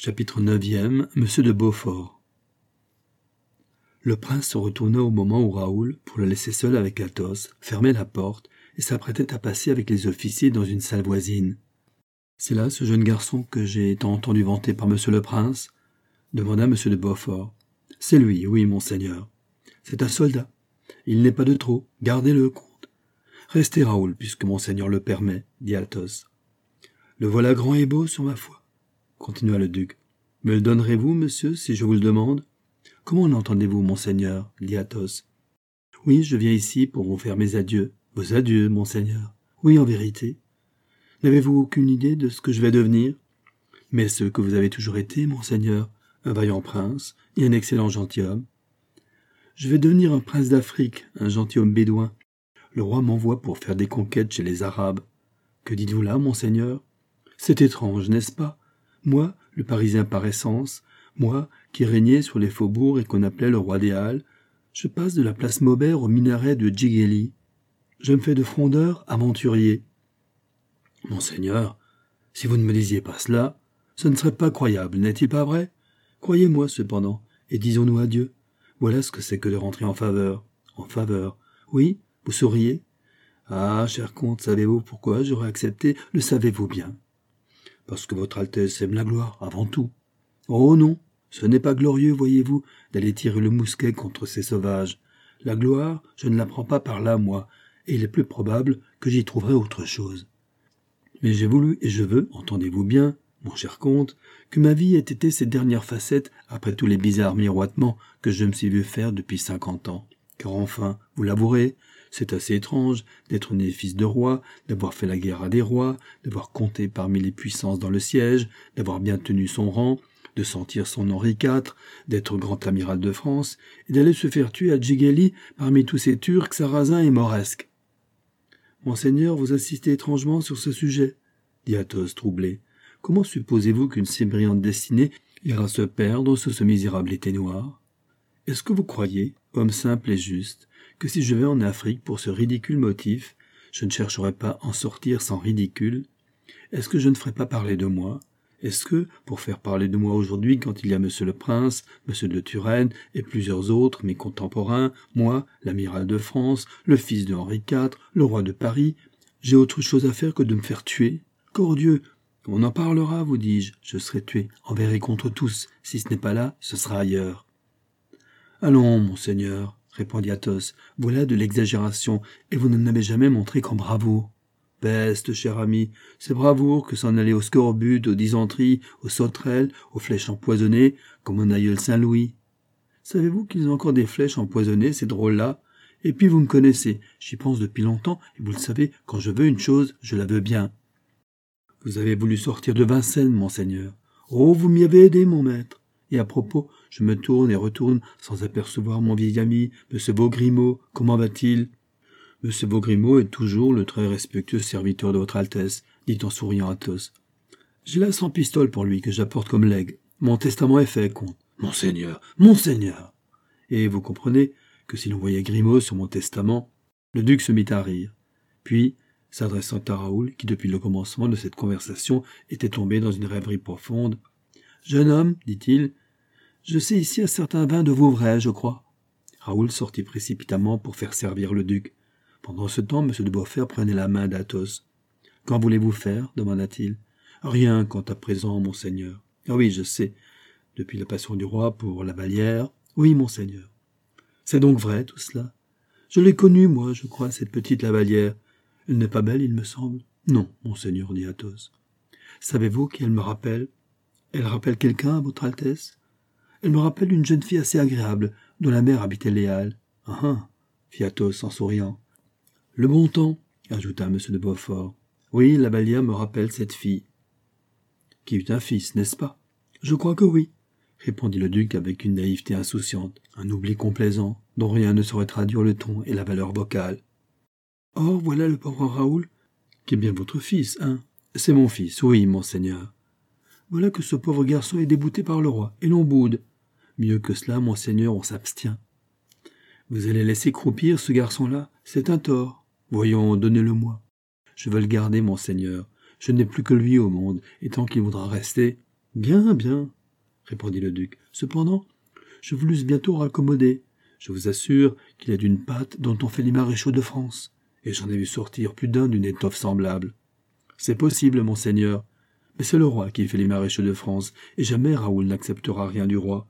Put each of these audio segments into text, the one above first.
Chapitre 9e. Monsieur de Beaufort. Le prince se retourna au moment où Raoul, pour le laisser seul avec Athos, fermait la porte et s'apprêtait à passer avec les officiers dans une salle voisine. « C'est là ce jeune garçon que j'ai tant entendu vanter par monsieur le prince ?» demanda monsieur de Beaufort. « C'est lui, oui, monseigneur. C'est un soldat. Il n'est pas de trop. Gardez-le, comte. Restez, Raoul, puisque monseigneur le permet, dit Athos. Le voilà grand et beau, sur ma foi, continua le duc. Me le donnerez-vous, monsieur, si je vous le demande? Comment l'entendez-vous, monseigneur? Dit Athos. Oui, je viens ici pour vous faire mes adieux. Vos adieux, monseigneur. Oui, en vérité. N'avez-vous aucune idée de ce que je vais devenir? Mais ce que vous avez toujours été, monseigneur, un vaillant prince et un excellent gentilhomme. Je vais devenir un prince d'Afrique, un gentilhomme bédouin. Le roi m'envoie pour faire des conquêtes chez les Arabes. Que dites-vous là, monseigneur? C'est étrange, n'est-ce pas? Moi, le Parisien par essence, moi, qui régnais sur les faubourgs et qu'on appelait le roi des Halles, je passe de la place Maubert au minaret de Djigheli. Je me fais de frondeur aventurier. Monseigneur, si vous ne me disiez pas cela, ce ne serait pas croyable, n'est-il pas vrai? Croyez-moi cependant, et disons-nous adieu. Voilà ce que c'est que de rentrer en faveur. En faveur. Oui, vous souriez? Ah, cher comte, savez-vous pourquoi j'aurais accepté? Le savez-vous bien? Parce que votre Altesse aime la gloire, avant tout. Oh non, ce n'est pas glorieux, voyez-vous, d'aller tirer le mousquet contre ces sauvages. La gloire, je ne la prends pas par là, moi, et il est plus probable que j'y trouverai autre chose. Mais j'ai voulu et je veux, entendez-vous bien, mon cher comte, que ma vie ait été ces dernières facettes après tous les bizarres miroitements que je me suis vu faire depuis 50 ans. Car enfin, vous l'avouerez, c'est assez étrange d'être né fils de roi, d'avoir fait la guerre à des rois, d'avoir compté parmi les puissances dans le siège, d'avoir bien tenu son rang, de sentir son Henri IV, d'être grand amiral de France, et d'aller se faire tuer à Djigheli parmi tous ces Turcs, Sarrasins et Mauresques. Monseigneur, vous insistez étrangement sur ce sujet, dit Athos troublé. Comment supposez-vous qu'une si brillante destinée ira se perdre sous ce misérable été noir? Est-ce que vous croyez, homme simple et juste, que si je vais en Afrique pour ce ridicule motif, je ne chercherai pas à en sortir sans ridicule? Est-ce que je ne ferai pas parler de moi? Est-ce que, pour faire parler de moi aujourd'hui quand il y a monsieur le prince, monsieur de Turenne et plusieurs autres, mes contemporains, moi, l'amiral de France, le fils de Henri IV, le roi de Paris, j'ai autre chose à faire que de me faire tuer? Cordieu! On en parlera, vous dis-je, je serai tué, envers et contre tous, si ce n'est pas là, ce sera ailleurs. Allons, monseigneur, répondit Athos, voilà de l'exagération, et vous n'en avez jamais montré qu'en bravoure. Peste, cher ami, c'est bravoure que s'en aller au scorbut, aux dysenteries, aux sauterelles, aux flèches empoisonnées, comme mon aïeul Saint-Louis. Savez-vous qu'ils ont encore des flèches empoisonnées, ces drôles-là? Et puis vous me connaissez, j'y pense depuis longtemps, et vous le savez, quand je veux une chose, je la veux bien. Vous avez voulu sortir de Vincennes, monseigneur. Oh, vous m'y avez aidé, mon maître. Et à propos, je me tourne et retourne sans apercevoir mon vieil ami, M. Vaugrimaud. Comment va-t-il? M. Vaugrimaud est toujours le très respectueux serviteur de votre Altesse, dit en souriant Athos. J'ai là 100 pistoles pour lui que j'apporte comme legs. Mon testament est fait, comte. Monseigneur, monseigneur! Et vous comprenez que si l'on voyait Grimaud sur mon testament, le duc se mit à rire. Puis, s'adressant à Raoul, qui depuis le commencement de cette conversation était tombé dans une rêverie profonde. « Jeune homme, dit-il, je sais ici un certain vin de Vouvray, je crois. » Raoul sortit précipitamment pour faire servir le duc. Pendant ce temps, M. de Beaufort prenait la main d'Athos. « Qu'en voulez-vous faire ?» demanda-t-il. « Rien quant à présent, monseigneur. »« Ah oui, je sais. Depuis la passion du roi pour la Vallière. »« Oui, monseigneur. »« C'est donc vrai, tout cela? Je l'ai connue, moi, je crois, cette petite Lavallière. Elle n'est pas belle, il me semble. »« Non, monseigneur, dit Athos. »« Savez-vous qui elle me rappelle? Elle rappelle quelqu'un, à votre Altesse? Elle me rappelle une jeune fille assez agréable, dont la mère habitait les Halles. »« Ah ah !» fit Athos en souriant. « Le bon temps, » ajouta M. de Beaufort. « Oui, la Vallière me rappelle cette fille. »« Qui eut un fils, n'est-ce pas? »« Je crois que oui, » répondit le duc avec une naïveté insouciante, un oubli complaisant, dont rien ne saurait traduire le ton et la valeur vocale. « Or, voilà le pauvre Raoul, qui est bien votre fils, hein? »« C'est mon fils, oui, monseigneur. »« Voilà que ce pauvre garçon est débouté par le roi, et l'on boude. Mieux que cela, monseigneur, on s'abstient. Vous allez laisser croupir ce garçon-là? C'est un tort. Voyons, donnez-le-moi. Je veux le garder, monseigneur. Je n'ai plus que lui au monde, et tant qu'il voudra rester... Bien, bien, répondit le duc. Cependant, je vous l'eusse bientôt raccommoder. Je vous assure qu'il est d'une pâte dont on fait les maréchaux de France, et j'en ai vu sortir plus d'un d'une étoffe semblable. C'est possible, monseigneur, mais c'est le roi qui fait les maréchaux de France, et jamais Raoul n'acceptera rien du roi.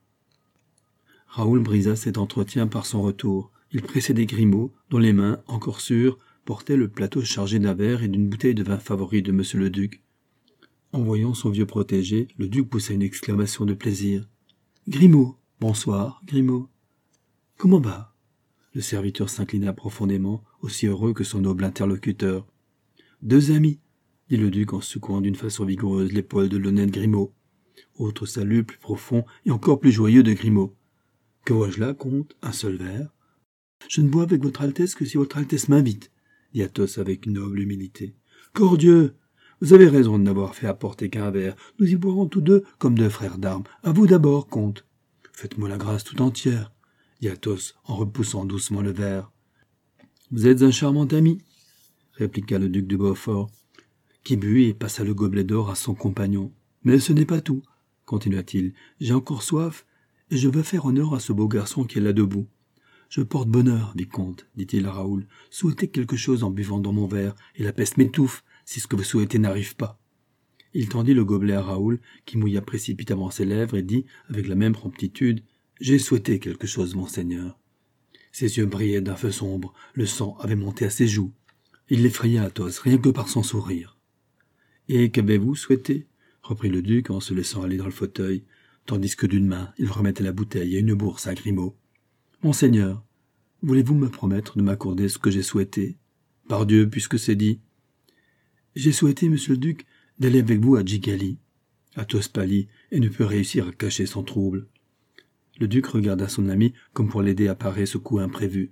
Raoul brisa cet entretien par son retour. Il précédait Grimaud, dont les mains, encore sûres, portaient le plateau chargé d'un verre et d'une bouteille de vin favori de monsieur le duc. En voyant son vieux protégé, le duc poussa une exclamation de plaisir. « Grimaud, bonsoir, Grimaud. »« Comment va ?» Le serviteur s'inclina profondément, aussi heureux que son noble interlocuteur. « Deux amis, » dit le duc en secouant d'une façon vigoureuse l'épaule de l'honnête Grimaud. Autre salut plus profond et encore plus joyeux de Grimaud. « Que vois-je là, comte? Un seul verre ?»« Je ne bois avec votre Altesse que si votre Altesse m'invite, » dit Athos avec une noble humilité. « Cordieu! Vous avez raison de n'avoir fait apporter qu'un verre. Nous y boirons tous deux comme deux frères d'armes. À vous d'abord, comte. »« Faites-moi la grâce tout entière, » dit Athos en repoussant doucement le verre. « Vous êtes un charmant ami, » répliqua le duc de Beaufort, qui but et passa le gobelet d'or à son compagnon. « Mais ce n'est pas tout, » continua-t-il. « J'ai encore soif, et je veux faire honneur à ce beau garçon qui est là debout. Je porte bonheur, vicomte, dit-il à Raoul. Souhaitez quelque chose en buvant dans mon verre, et la peste m'étouffe, si ce que vous souhaitez n'arrive pas. » Il tendit le gobelet à Raoul, qui mouilla précipitamment ses lèvres et dit, avec la même promptitude, « J'ai souhaité quelque chose, monseigneur. » Ses yeux brillaient d'un feu sombre, le sang avait monté à ses joues. Il l'effraya Athos, rien que par son sourire. « Et qu'avez-vous souhaité ?» reprit le duc en se laissant aller dans le fauteuil, tandis que d'une main il remettait la bouteille et une bourse à Grimaud. « Monseigneur, voulez-vous me promettre de m'accorder ce que j'ai souhaité ? Pardieu, puisque c'est dit. »« J'ai souhaité, monsieur le duc, d'aller avec vous à Djigali. » Athos pâlit et ne put réussir à cacher son trouble. Le duc regarda son ami comme pour l'aider à parer ce coup imprévu.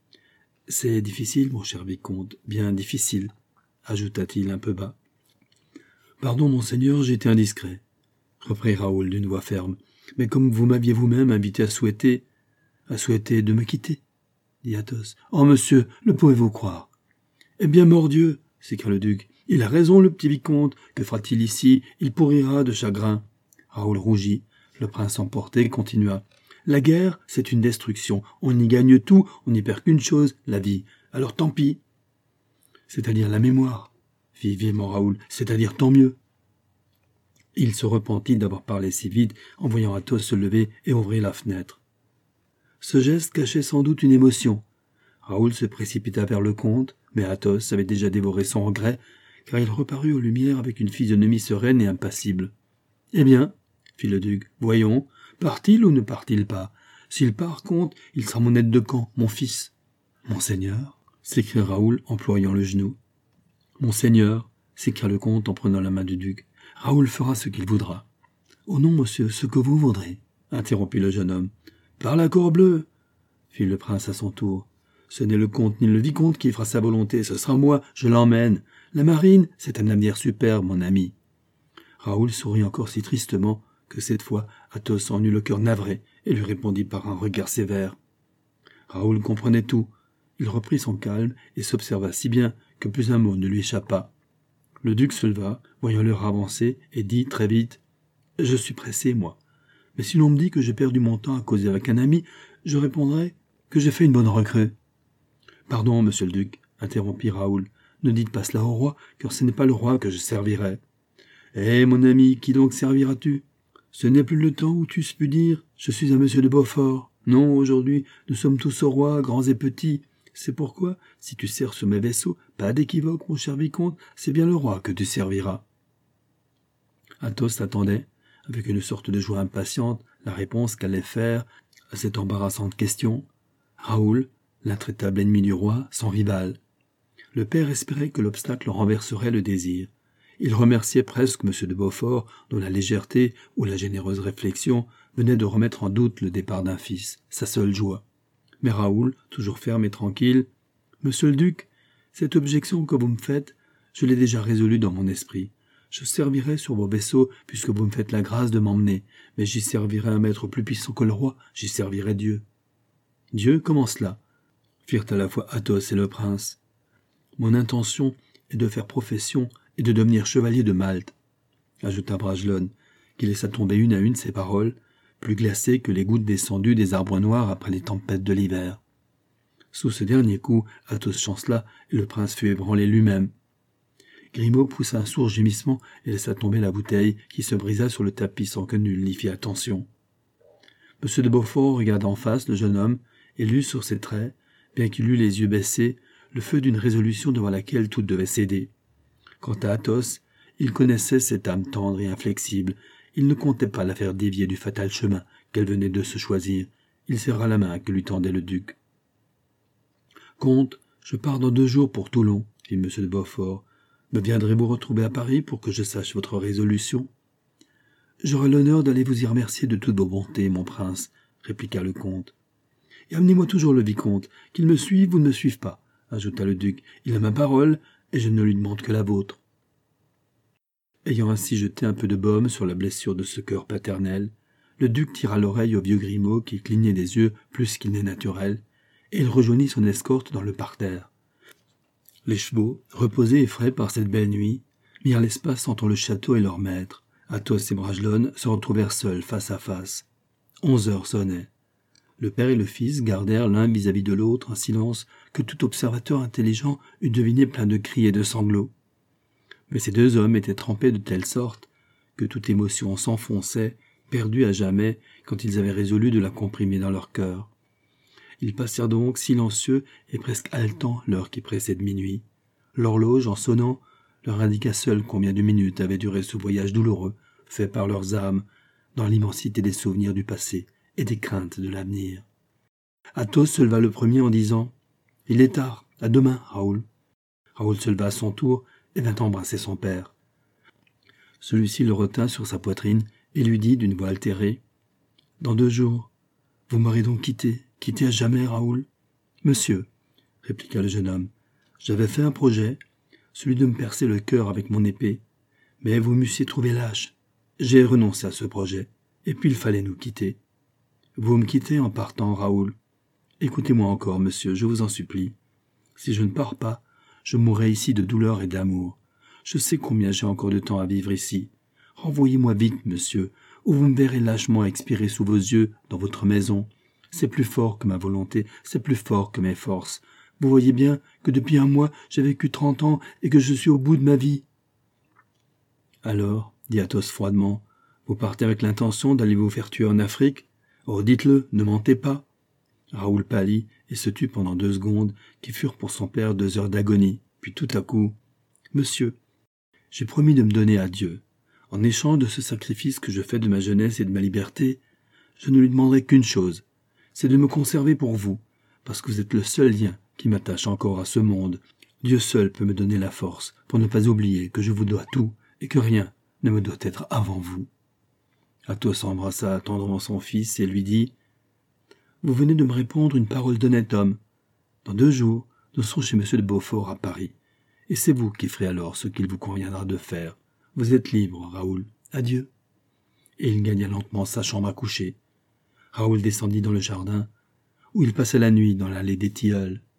« C'est difficile, mon cher vicomte, bien difficile, » ajouta-t-il un peu bas. « Pardon, monseigneur, j'ai été indiscret, » reprit Raoul d'une voix ferme. « Mais comme vous m'aviez vous-même invité à souhaiter de me quitter, » dit Athos. « Oh, monsieur, le pouvez-vous croire ?»« Eh bien, mordieu, » s'écria le duc, « il a raison, le petit vicomte. Que fera-t-il ici? Il pourrira de chagrin. » Raoul rougit. Le prince emporté continua. « La guerre, c'est une destruction. On y gagne tout, on n'y perd qu'une chose, la vie. Alors tant pis. »« C'est-à-dire la mémoire, » fit vivement Raoul. « C'est-à-dire tant mieux. » Il se repentit d'avoir parlé si vite en voyant Athos se lever et ouvrir la fenêtre. Ce geste cachait sans doute une émotion. Raoul se précipita vers le comte, mais Athos avait déjà dévoré son regret, car il reparut aux lumières avec une physionomie sereine et impassible. « Eh bien, » fit le duc, « voyons, part-il ou ne part-il pas? S'il part, comte, il sera mon aide de camp, mon fils. »« Monseigneur » s'écria Raoul, employant le genou. « Monseigneur » s'écria le comte en prenant la main du duc. « Raoul fera ce qu'il voudra. »« Oh non, monsieur, ce que vous voudrez, » interrompit le jeune homme. « Par la corbleu » fit le prince à son tour. « Ce n'est le comte ni le vicomte qui fera sa volonté, ce sera moi, je l'emmène. La marine, c'est un avenir superbe, mon ami. » Raoul sourit encore si tristement que cette fois Athos en eut le cœur navré et lui répondit par un regard sévère. Raoul comprenait tout. Il reprit son calme et s'observa si bien que plus un mot ne lui échappa. Le duc se leva, voyant l'heure avancer, et dit très vite « Je suis pressé, moi. Mais si l'on me dit que j'ai perdu mon temps à causer avec un ami, je répondrai que j'ai fait une bonne recrue. »« Pardon, monsieur le duc, » interrompit Raoul. « Ne dites pas cela au roi, car ce n'est pas le roi que je servirai. »« Eh, mon ami, qui donc serviras-tu ? Ce n'est plus le temps où tu pu dire « Je suis un monsieur de Beaufort ». Non, aujourd'hui, nous sommes tous au roi, grands et petits. C'est pourquoi, si tu sers sur mes vaisseaux, pas d'équivoque, mon cher vicomte, c'est bien le roi que tu serviras. » Athos attendait, avec une sorte de joie impatiente, la réponse qu'allait faire à cette embarrassante question. Raoul, l'intraitable ennemi du roi, sans rival. Le père espérait que l'obstacle renverserait le désir. Il remerciait presque M. de Beaufort, dont la légèreté ou la généreuse réflexion venait de remettre en doute le départ d'un fils, sa seule joie. Mais Raoul, toujours ferme et tranquille, « Monsieur le duc, cette objection que vous me faites, je l'ai déjà résolue dans mon esprit. Je servirai sur vos vaisseaux puisque vous me faites la grâce de m'emmener, mais j'y servirai un maître plus puissant que le roi, j'y servirai Dieu. »« Dieu, comment cela ?» firent à la fois Athos et le prince. « Mon intention est de faire profession et de devenir chevalier de Malte, » ajouta Bragelonne, qui laissa tomber une à une ces paroles, plus glacées que les gouttes descendues des arbres noirs après les tempêtes de l'hiver. Sous ce dernier coup, Athos chancela et le prince fut ébranlé lui-même. Grimaud poussa un sourd gémissement et laissa tomber la bouteille qui se brisa sur le tapis sans que nul n'y fît attention. M. de Beaufort regarda en face le jeune homme et lut sur ses traits, bien qu'il eût les yeux baissés, le feu d'une résolution devant laquelle tout devait céder. Quant à Athos, il connaissait cette âme tendre et inflexible. Il ne comptait pas la faire dévier du fatal chemin qu'elle venait de se choisir. Il serra la main que lui tendait le duc. « Comte, je pars dans 2 jours pour Toulon, » dit M. de Beaufort. « Me viendrez-vous retrouver à Paris pour que je sache votre résolution ?»« J'aurai l'honneur d'aller vous y remercier de toutes vos bontés, mon prince, » répliqua le comte. « Et amenez-moi toujours le vicomte, qu'il me suive ou ne me suive pas, » ajouta le duc. « Il a ma parole, et je ne lui demande que la vôtre. » Ayant ainsi jeté un peu de baume sur la blessure de ce cœur paternel, le duc tira l'oreille au vieux Grimaud qui clignait des yeux plus qu'il n'est naturel, et il rejoignit son escorte dans le parterre. Les chevaux, reposés et frais par cette belle nuit, mirent l'espace entre le château et leur maître. Athos et Bragelonne se retrouvèrent seuls face à face. 11 heures sonnaient. Le père et le fils gardèrent l'un vis-à-vis de l'autre un silence que tout observateur intelligent eût deviné plein de cris et de sanglots. Mais ces 2 hommes étaient trempés de telle sorte que toute émotion s'enfonçait, perdue à jamais, quand ils avaient résolu de la comprimer dans leur cœur. Ils passèrent donc silencieux et presque haletants l'heure qui précède minuit. L'horloge, en sonnant, leur indiqua seule combien de minutes avait duré ce voyage douloureux, fait par leurs âmes, dans l'immensité des souvenirs du passé et des craintes de l'avenir. Athos se leva le premier en disant « Il est tard, à demain, Raoul. » Raoul se leva à son tour et vint embrasser son père. Celui-ci le retint sur sa poitrine et lui dit d'une voix altérée « Dans 2 jours, vous m'aurez donc quitté à jamais, Raoul ?»« Monsieur, » répliqua le jeune homme, « j'avais fait un projet, celui de me percer le cœur avec mon épée, mais vous m'eussiez trouvé lâche. J'ai renoncé à ce projet, et puis il fallait nous quitter. Vous me quittez en partant, Raoul. Écoutez-moi encore, monsieur, je vous en supplie. Si je ne pars pas, je mourrai ici de douleur et d'amour. Je sais combien j'ai encore de temps à vivre ici. Renvoyez-moi vite, monsieur, ou vous me verrez lâchement expirer sous vos yeux, dans votre maison. C'est plus fort que ma volonté, c'est plus fort que mes forces. Vous voyez bien que depuis 1 mois, j'ai vécu 30 ans et que je suis au bout de ma vie. » Alors, dit Athos froidement, vous partez avec l'intention d'aller vous faire tuer en Afrique ? Oh, dites-le, ne mentez pas. Raoul pâlit et se tut pendant 2 secondes, qui furent pour son père 2 heures d'agonie. Puis tout à coup, « Monsieur, j'ai promis de me donner à Dieu. En échange de ce sacrifice que je fais de ma jeunesse et de ma liberté, je ne lui demanderai qu'une chose, c'est de me conserver pour vous, parce que vous êtes le seul lien qui m'attache encore à ce monde. Dieu seul peut me donner la force pour ne pas oublier que je vous dois tout et que rien ne me doit être avant vous. » Athos embrassa tendrement son fils et lui dit « Vous venez de me répondre une parole d'honnête homme. Dans 2 jours, nous serons chez M. de Beaufort à Paris, et c'est vous qui ferez alors ce qu'il vous conviendra de faire. Vous êtes libre, Raoul. Adieu. » Et il gagna lentement sa chambre à coucher. Raoul descendit dans le jardin, où il passa la nuit dans l'allée des tilleuls.